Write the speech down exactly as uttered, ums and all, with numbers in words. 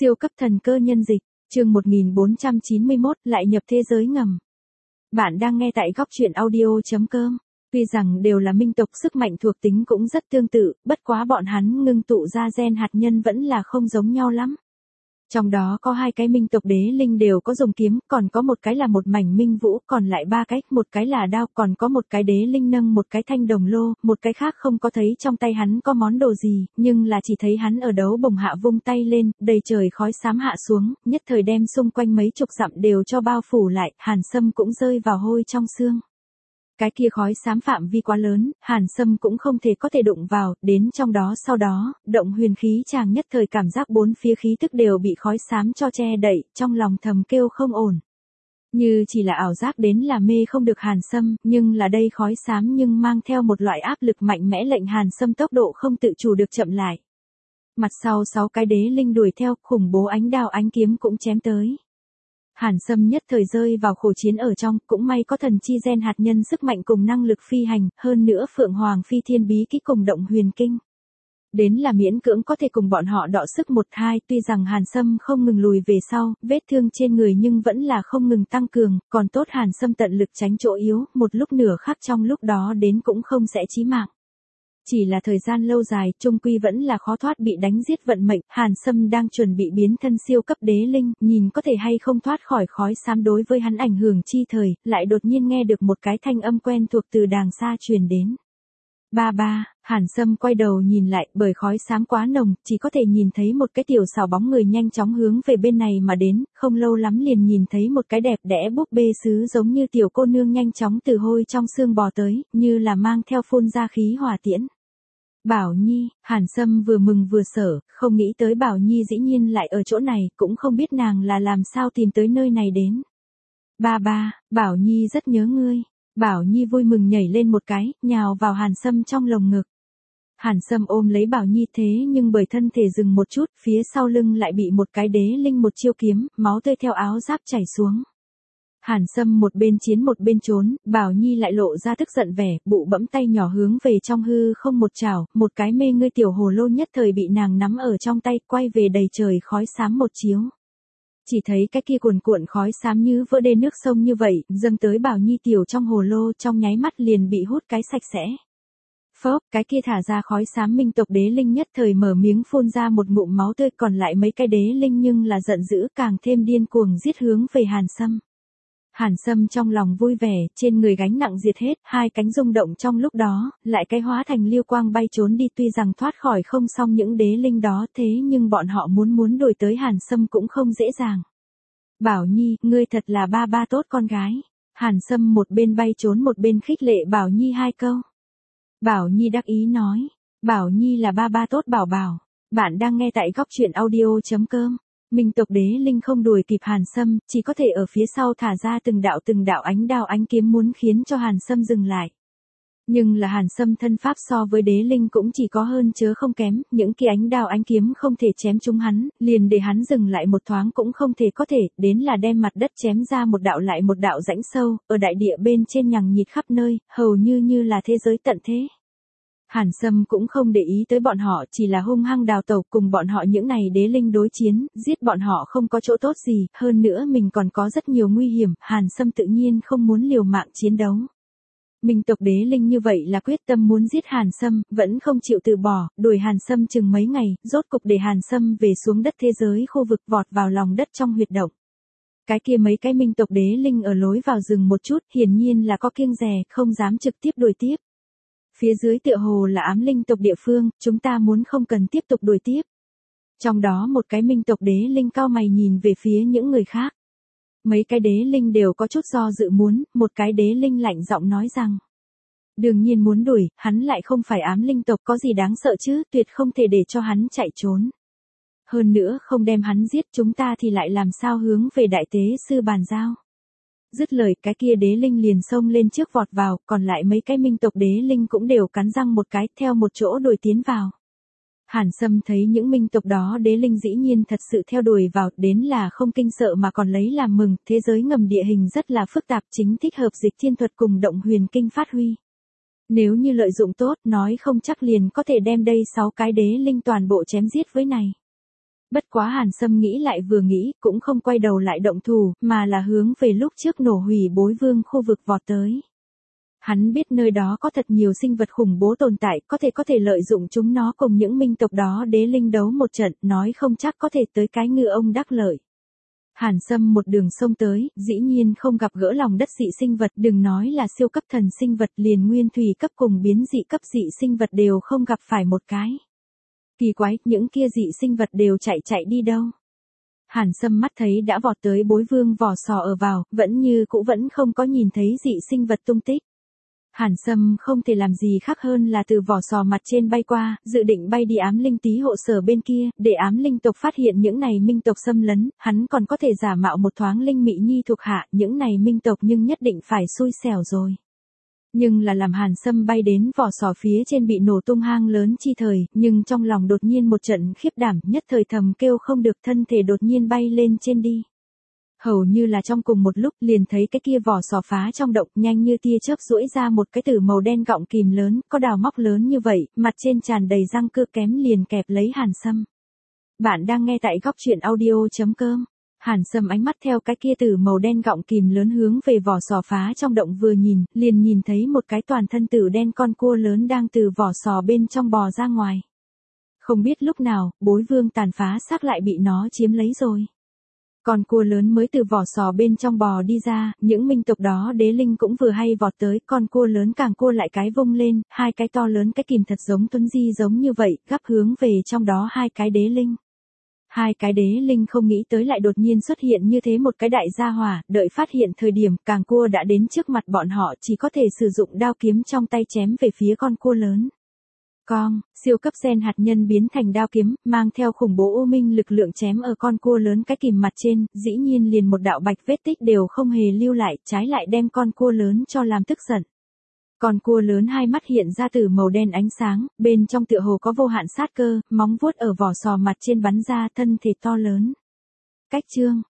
Siêu cấp thần cơ nhân dịch, chương một nghìn bốn trăm chín mươi mốt, lại nhập thế giới ngầm. Bạn đang nghe tại góc truyện audio chấm com. Tuy rằng đều là minh tộc, sức mạnh thuộc tính cũng rất tương tự, bất quá bọn hắn ngưng tụ ra gen hạt nhân vẫn là không giống nhau lắm. Trong đó có hai cái minh tộc đế linh đều có dùng kiếm, còn có một cái là một mảnh minh vũ, còn lại ba cái, một cái là đao, còn có một cái đế linh nâng một cái thanh đồng lô, một cái khác không có thấy trong tay hắn có món đồ gì, nhưng là chỉ thấy hắn ở đấu bồng hạ vung tay lên, đầy trời khói xám hạ xuống, nhất thời đem xung quanh mấy chục dặm đều cho bao phủ lại, Hàn Sâm cũng rơi vào hôi trong xương. Cái kia khói xám phạm vi quá lớn, Hàn Sâm cũng không thể có thể đụng vào, đến trong đó sau đó, động huyền khí chàng nhất thời cảm giác bốn phía khí tức đều bị khói xám cho che đậy, trong lòng thầm kêu không ổn. Như chỉ là ảo giác đến là mê không được Hàn Sâm, nhưng là đây khói xám nhưng mang theo một loại áp lực mạnh mẽ lệnh Hàn Sâm tốc độ không tự chủ được chậm lại. Mặt sau sáu cái đế linh đuổi theo, khủng bố ánh đao ánh kiếm cũng chém tới. Hàn Sâm nhất thời rơi vào khổ chiến ở trong, cũng may có thần chi gen hạt nhân sức mạnh cùng năng lực phi hành, hơn nữa Phượng Hoàng phi thiên bí kỹ cùng động huyền kinh. Đến là miễn cưỡng có thể cùng bọn họ đọ sức một hai, tuy rằng Hàn Sâm không ngừng lùi về sau, vết thương trên người nhưng vẫn là không ngừng tăng cường, còn tốt Hàn Sâm tận lực tránh chỗ yếu, một lúc nửa khắc trong lúc đó đến cũng không sẽ chí mạng. Chỉ là thời gian lâu dài, chung quy vẫn là khó thoát bị đánh giết vận mệnh, Hàn Sâm đang chuẩn bị biến thân siêu cấp đế linh, nhìn có thể hay không thoát khỏi khói xám đối với hắn ảnh hưởng chi thời, lại đột nhiên nghe được một cái thanh âm quen thuộc từ đàng xa truyền đến. Ba ba, Hàn Sâm quay đầu nhìn lại, bởi khói xám quá nồng, chỉ có thể nhìn thấy một cái tiểu xảo bóng người nhanh chóng hướng về bên này mà đến, không lâu lắm liền nhìn thấy một cái đẹp đẽ búp bê sứ giống như tiểu cô nương nhanh chóng từ hôi trong xương bò tới, như là mang theo phun ra khí hỏa tiễn. Bảo Nhi, Hàn Sâm vừa mừng vừa sợ, không nghĩ tới Bảo Nhi dĩ nhiên lại ở chỗ này, cũng không biết nàng là làm sao tìm tới nơi này đến. Ba ba, Bảo Nhi rất nhớ ngươi. Bảo Nhi vui mừng nhảy lên một cái, nhào vào Hàn Sâm trong lồng ngực. Hàn Sâm ôm lấy Bảo Nhi thế nhưng bởi thân thể dừng một chút, phía sau lưng lại bị một cái đế linh một chiêu kiếm, máu tươi theo áo giáp chảy xuống. Hàn Sâm một bên chiến một bên trốn, Bảo Nhi lại lộ ra tức giận vẻ, bụ bẫm tay nhỏ hướng về trong hư không một chảo, một cái mê ngươi tiểu hồ lô nhất thời bị nàng nắm ở trong tay, quay về đầy trời khói xám một chiếu. Chỉ thấy cái kia cuồn cuộn khói xám như vỡ đê nước sông như vậy, dâng tới Bảo Nhi tiểu trong hồ lô, trong nháy mắt liền bị hút cái sạch sẽ. Phốc, cái kia thả ra khói xám minh tộc đế linh nhất thời mở miếng phun ra một ngụm máu tươi, còn lại mấy cái đế linh nhưng là giận dữ càng thêm điên cuồng giết hướng về Hàn Sâm. Hàn Sâm trong lòng vui vẻ, trên người gánh nặng diệt hết, hai cánh rung động trong lúc đó, lại cái hóa thành lưu quang bay trốn đi, tuy rằng thoát khỏi không xong những đế linh đó, thế nhưng bọn họ muốn muốn đuổi tới Hàn Sâm cũng không dễ dàng. Bảo Nhi, ngươi thật là ba ba tốt con gái. Hàn Sâm một bên bay trốn một bên khích lệ Bảo Nhi hai câu. Bảo Nhi đắc ý nói, Bảo Nhi là ba ba tốt bảo bảo. Bạn đang nghe tại góc truyện audio chấm com. Minh tộc đế linh không đuổi kịp Hàn Sâm, chỉ có thể ở phía sau thả ra từng đạo từng đạo ánh đao ánh kiếm muốn khiến cho Hàn Sâm dừng lại. Nhưng là Hàn Sâm thân pháp so với đế linh cũng chỉ có hơn chớ không kém, những kia ánh đao ánh kiếm không thể chém trúng hắn, liền để hắn dừng lại một thoáng cũng không thể có thể, đến là đem mặt đất chém ra một đạo lại một đạo rãnh sâu, ở đại địa bên trên nhằng nhịt khắp nơi, hầu như như là thế giới tận thế. Hàn Sâm cũng không để ý tới bọn họ, chỉ là hung hăng đào tẩu cùng bọn họ những này đế linh đối chiến, giết bọn họ không có chỗ tốt gì, hơn nữa mình còn có rất nhiều nguy hiểm, Hàn Sâm tự nhiên không muốn liều mạng chiến đấu. Minh tộc đế linh như vậy là quyết tâm muốn giết Hàn Sâm, vẫn không chịu từ bỏ, đuổi Hàn Sâm chừng mấy ngày, rốt cục để Hàn Sâm về xuống đất thế giới khu vực vọt vào lòng đất trong huyệt động. Cái kia mấy cái minh tộc đế linh ở lối vào rừng một chút, hiển nhiên là có kiêng dè, không dám trực tiếp đuổi tiếp. Phía dưới tựa hồ là ám linh tộc địa phương, chúng ta muốn không cần tiếp tục đuổi tiếp. Trong đó một cái minh tộc đế linh cao mày nhìn về phía những người khác. Mấy cái đế linh đều có chút do dự muốn, một cái đế linh lạnh giọng nói rằng. Đương nhiên muốn đuổi, hắn lại không phải ám linh tộc, có gì đáng sợ chứ, tuyệt không thể để cho hắn chạy trốn. Hơn nữa không đem hắn giết chúng ta thì lại làm sao hướng về đại tế sư bàn giao. Dứt lời cái kia đế linh liền xông lên trước vọt vào, còn lại mấy cái minh tộc đế linh cũng đều cắn răng một cái theo một chỗ đuổi tiến vào. Hàn Sâm thấy những minh tộc đó đế linh dĩ nhiên thật sự theo đuổi vào, đến là không kinh sợ mà còn lấy làm mừng, thế giới ngầm địa hình rất là phức tạp, chính thích hợp dịch thiên thuật cùng động huyền kinh phát huy. Nếu như lợi dụng tốt, nói không chắc liền có thể đem đây sáu cái đế linh toàn bộ chém giết với này. Bất quá Hàn Sâm nghĩ lại vừa nghĩ, cũng không quay đầu lại động thủ, mà là hướng về lúc trước nổ hủy Bối Vương khu vực vọt tới. Hắn biết nơi đó có thật nhiều sinh vật khủng bố tồn tại, có thể có thể lợi dụng chúng nó cùng những minh tộc đó đế linh đấu một trận, nói không chắc có thể tới cái ngư ông đắc lợi. Hàn Sâm một đường sông tới, dĩ nhiên không gặp gỡ lòng đất dị sinh vật, đừng nói là siêu cấp thần sinh vật, liền nguyên thủy cấp cùng biến dị cấp dị sinh vật đều không gặp phải một cái. Kỳ quái, những kia dị sinh vật đều chạy chạy đi đâu? Hàn Sâm mắt thấy đã vọt tới Bối Vương vỏ sò ở vào, vẫn như cũ vẫn không có nhìn thấy dị sinh vật tung tích. Hàn Sâm không thể làm gì khác hơn là từ vỏ sò mặt trên bay qua, dự định bay đi ám linh tí hộ sở bên kia, để ám linh tộc phát hiện những này minh tộc xâm lấn, hắn còn có thể giả mạo một thoáng linh mị nhi thuộc hạ, những này minh tộc nhưng nhất định phải xui xẻo rồi. Nhưng là làm Hàn Sâm bay đến vỏ sò phía trên bị nổ tung hang lớn chi thời, nhưng trong lòng đột nhiên một trận khiếp đảm, nhất thời thầm kêu không được, thân thể đột nhiên bay lên trên đi. Hầu như là trong cùng một lúc liền thấy cái kia vỏ sò phá trong động, nhanh như tia chớp duỗi ra một cái tử màu đen gọng kìm lớn, có đào móc lớn như vậy, mặt trên tràn đầy răng cưa kém liền kẹp lấy Hàn Sâm. Bạn đang nghe tại góc truyện audio chấm com. Hàn Sâm ánh mắt theo cái kia tử màu đen gọng kìm lớn hướng về vỏ sò phá trong động vừa nhìn, liền nhìn thấy một cái toàn thân tử đen con cua lớn đang từ vỏ sò bên trong bò ra ngoài. Không biết lúc nào, Bối Vương tàn phá xác lại bị nó chiếm lấy rồi. Con cua lớn mới từ vỏ sò bên trong bò đi ra, những minh tộc đó đế linh cũng vừa hay vọt tới, con cua lớn càng cua lại cái vung lên, hai cái to lớn cái kìm thật giống tuấn di giống như vậy, gắp hướng về trong đó hai cái đế linh. Hai cái đế linh không nghĩ tới lại đột nhiên xuất hiện như thế một cái đại gia hỏa, đợi phát hiện thời điểm càng cua đã đến trước mặt bọn họ, chỉ có thể sử dụng đao kiếm trong tay chém về phía con cua lớn. Con, siêu cấp gen hạt nhân biến thành đao kiếm, mang theo khủng bố u minh lực lượng chém ở con cua lớn cái kìm mặt trên, dĩ nhiên liền một đạo bạch vết tích đều không hề lưu lại, trái lại đem con cua lớn cho làm tức giận. Con cua lớn hai mắt hiện ra từ màu đen ánh sáng, bên trong tựa hồ có vô hạn sát cơ, móng vuốt ở vỏ sò mặt trên bắn ra, thân thể to lớn. Cách chương,